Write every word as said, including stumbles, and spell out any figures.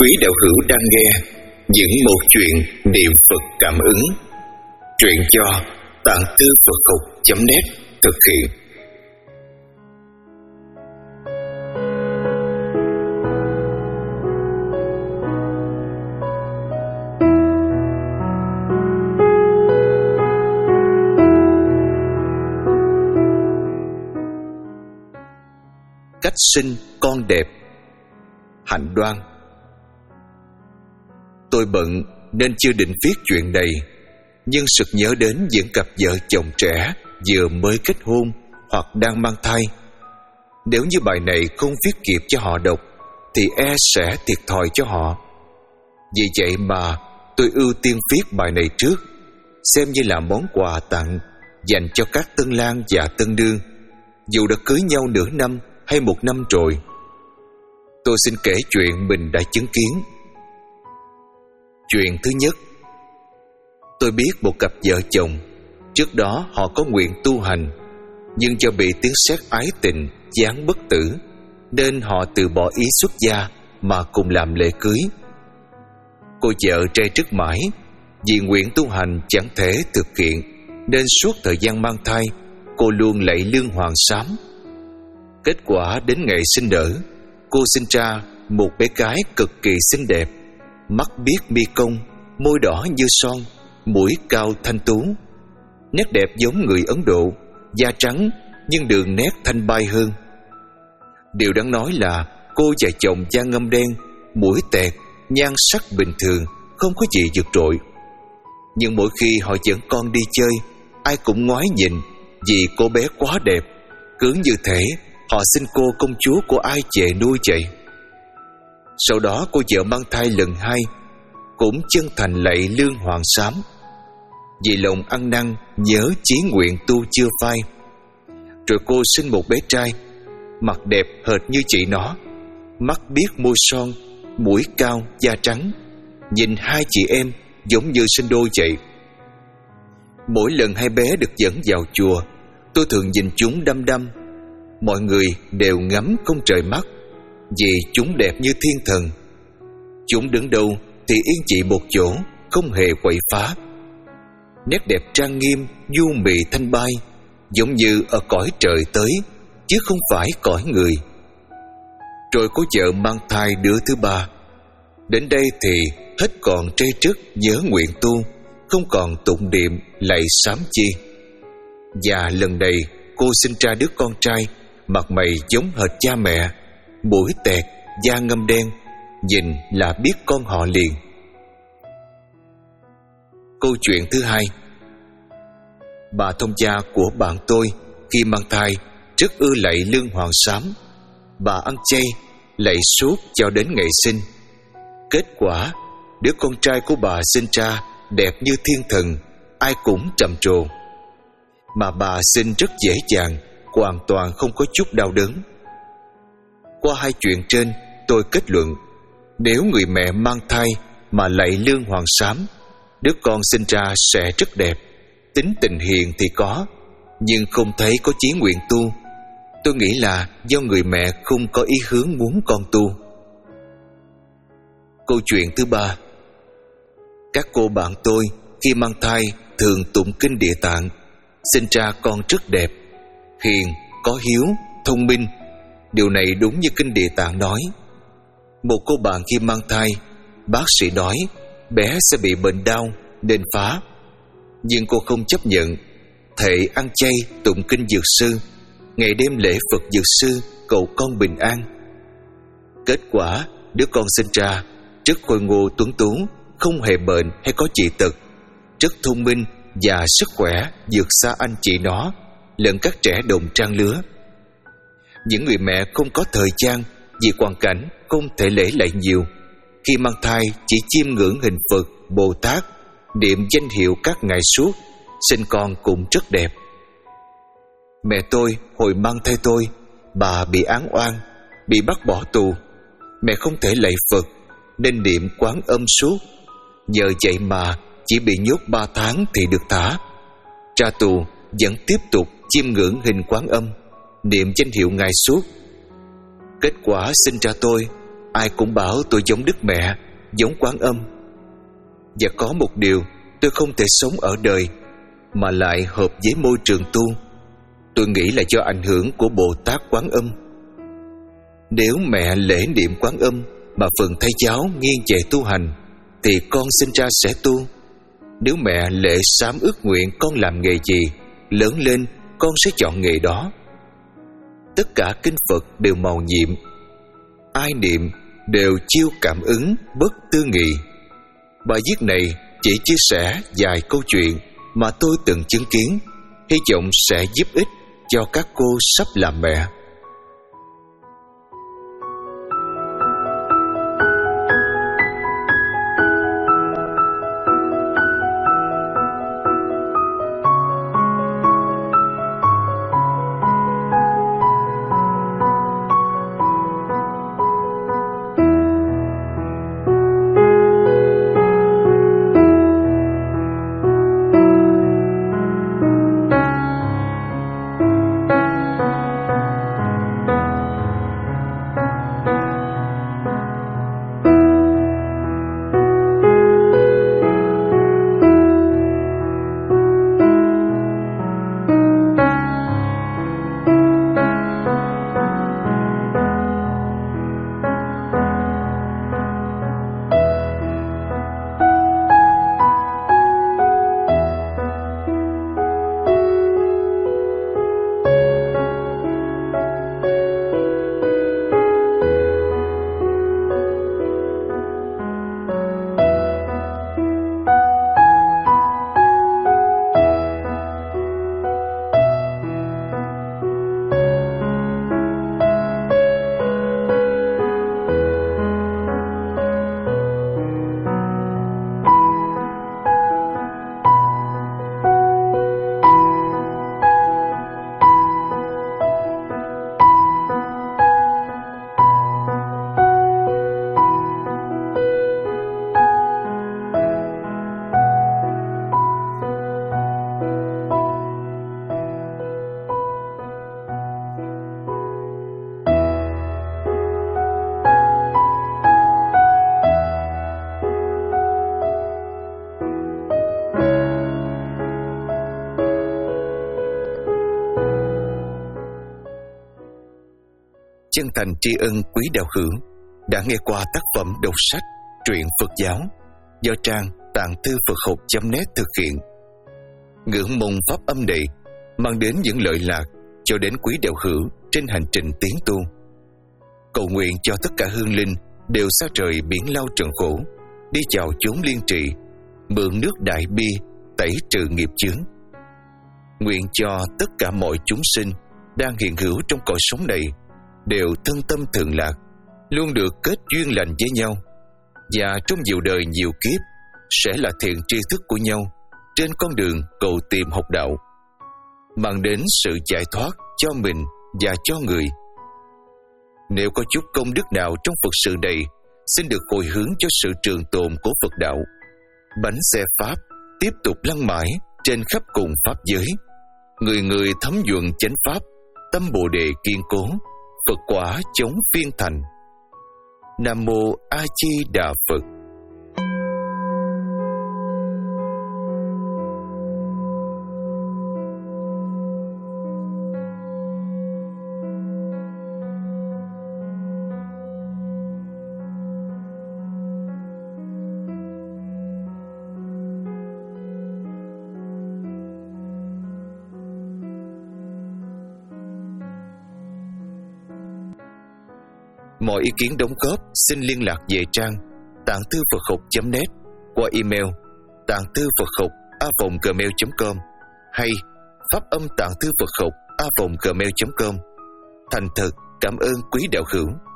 quý đạo hữu đang nghe những một chuyện niệm Phật cảm ứng. Truyện do Tạng Thư Phật Học chấm net thực hiện. Cách sinh con đẹp. Hạnh Đoan. Tôi bận nên chưa định viết chuyện này, nhưng sực nhớ đến những cặp vợ chồng trẻ vừa mới kết hôn hoặc đang mang thai. Nếu như bài này không viết kịp cho họ đọc thì e sẽ thiệt thòi cho họ. Vì vậy mà tôi ưu tiên viết bài này trước, xem như là món quà tặng dành cho các tân lang và tân nương, dù đã cưới nhau nửa năm hay một năm rồi. Tôi xin kể chuyện mình đã chứng kiến. Chuyện thứ nhất, tôi biết một cặp vợ chồng. Trước đó họ có nguyện tu hành, nhưng do bị tiếng sét ái tình giáng bất tử, nên họ từ bỏ ý xuất gia mà cùng làm lễ cưới. Cô vợ trai trức mãi vì nguyện tu hành chẳng thể thực hiện, nên suốt thời gian mang thai cô luôn lạy lương hoàng sám. Kết quả đến ngày sinh nở, cô sinh ra một bé gái cực kỳ xinh đẹp, mắt biếc mi cong, môi đỏ như son, mũi cao thanh tú, nét đẹp giống người Ấn Độ, da trắng nhưng đường nét thanh bay hơn. Điều đáng nói là cô và chồng da ngâm đen, mũi tẹt, nhan sắc bình thường, không có gì vượt trội. Nhưng mỗi khi họ dẫn con đi chơi, ai cũng ngoái nhìn vì cô bé quá đẹp, cứ như thể họ xin cô công chúa của ai về nuôi vậy. Sau đó cô vợ mang thai lần hai cũng chân thành lạy lương hoàng sám, vì lòng ăn năn nhớ chí nguyện tu chưa phai. Rồi cô sinh một bé trai, mặt đẹp hệt như chị nó, mắt biếc môi son, mũi cao da trắng, nhìn hai chị em giống như sinh đôi vậy. Mỗi lần hai bé được dẫn vào chùa, tôi thường nhìn chúng đăm đăm. Mọi người đều ngắm không rời mắt, vì chúng đẹp như thiên thần. Chúng đứng đâu thì yên chỉ một chỗ, không hề quậy phá. Nét đẹp trang nghiêm, du mị thanh bay, giống như ở cõi trời tới, chứ không phải cõi người. Rồi cô vợ mang thai đứa thứ ba. Đến đây thì hết còn trây trức nhớ nguyện tu, không còn tụng niệm lạy sám chi. Và lần này cô sinh ra đứa con trai, mặt mày giống hệt cha mẹ, mũi tẹt, da ngâm đen, nhìn là biết con họ liền. Câu chuyện thứ hai. Bà thông gia của bạn tôi khi mang thai rất ưa lạy lương hoàng sám. Bà ăn chay, lạy suốt cho đến ngày sinh. Kết quả, đứa con trai của bà sinh ra đẹp như thiên thần, ai cũng trầm trồ. Mà bà sinh rất dễ dàng, hoàn toàn không có chút đau đớn. Qua hai chuyện trên, tôi kết luận, nếu người mẹ mang thai mà lạy lương hoàng sám, đứa con sinh ra sẽ rất đẹp. Tính tình hiền thì có, nhưng không thấy có chí nguyện tu. Tôi nghĩ là do người mẹ không có ý hướng muốn con tu. Câu chuyện thứ ba. Các cô bạn tôi khi mang thai thường tụng kinh Địa Tạng, sinh ra con rất đẹp, hiền, có hiếu, thông minh. Điều này đúng như kinh Địa Tạng nói. Một cô bạn khi mang thai, bác sĩ nói bé sẽ bị bệnh đau nên phá, nhưng cô không chấp nhận, thệ ăn chay, tụng kinh Dược Sư, ngày đêm lễ Phật Dược Sư cầu con bình an. Kết quả đứa con sinh ra rất khôi ngô tuấn tú, không hề bệnh hay có dị tật, rất thông minh và sức khỏe vượt xa anh chị nó lẫn các trẻ đồng trang lứa. Những người mẹ không có thời gian vì hoàn cảnh không thể lễ lạy nhiều, khi mang thai chỉ chiêm ngưỡng hình Phật, Bồ Tát, niệm danh hiệu các ngài suốt, sinh con cũng rất đẹp. Mẹ tôi hồi mang thai tôi, bà bị án oan, bị bắt bỏ tù. Mẹ không thể lạy Phật nên niệm Quán Âm suốt. Nhờ vậy mà chỉ bị nhốt ba tháng thì được thả. Ra tù vẫn tiếp tục chiêm ngưỡng hình Quán Âm, niệm danh hiệu ngài suốt. Kết quả sinh ra tôi, Ai cũng bảo tôi giống Đức Mẹ, giống Quán Âm. Và có một điều, tôi không thể sống ở đời mà lại hợp với môi trường tu. Tôi nghĩ là do ảnh hưởng của Bồ Tát Quán Âm. Nếu mẹ lễ niệm Quán Âm mà phần thầy giáo nghiêng về tu hành thì con sinh ra sẽ tu. Nếu mẹ lễ sám ước nguyện con làm nghề gì, lớn lên con sẽ chọn nghề đó. Tất cả kinh Phật đều màu nhiệm, ai niệm đều chiêu cảm ứng bất tư nghị. Bài viết này chỉ chia sẻ vài câu chuyện mà tôi từng chứng kiến, hy vọng sẽ giúp ích cho các cô sắp làm mẹ. Chân thành tri ân quý đạo hữu đã nghe qua tác phẩm đọc sách truyện Phật giáo do trang tạng thư Phật học chấm net thực hiện. Ngưỡng mong pháp âm này mang đến những lợi lạc cho đến quý đạo hữu trên hành trình tiến tu. Cầu nguyện cho tất cả hương linh đều xa rời biển lao trần khổ, đi vào chốn liên trị, mượn nước đại bi tẩy trừ nghiệp chướng. Nguyện cho tất cả mọi chúng sinh đang hiện hữu trong cõi sống này đều thân tâm thượng lạc, luôn được kết duyên lành với nhau, và trong nhiều đời nhiều kiếp sẽ là thiện tri thức của nhau trên con đường cầu tìm học đạo, mang đến sự giải thoát cho mình và cho người. Nếu có chút công đức nào trong Phật sự này, xin được hồi hướng cho sự trường tồn của Phật đạo. Bánh xe Pháp tiếp tục lăn mãi trên khắp cùng Pháp giới, người người thấm nhuận chánh Pháp, tâm Bồ Đề kiên cố, Phật quả chống phiên thành. Nam Mô A Di Đà Phật. Mọi ý kiến đóng góp xin liên lạc về trang tạng thư Phật học chấm net qua email tạng thư Phật học a vòng gmail chấm com hay pháp âm tạng thư Phật học a vòng gmail chấm com. Thành thật cảm ơn quý đạo hữu.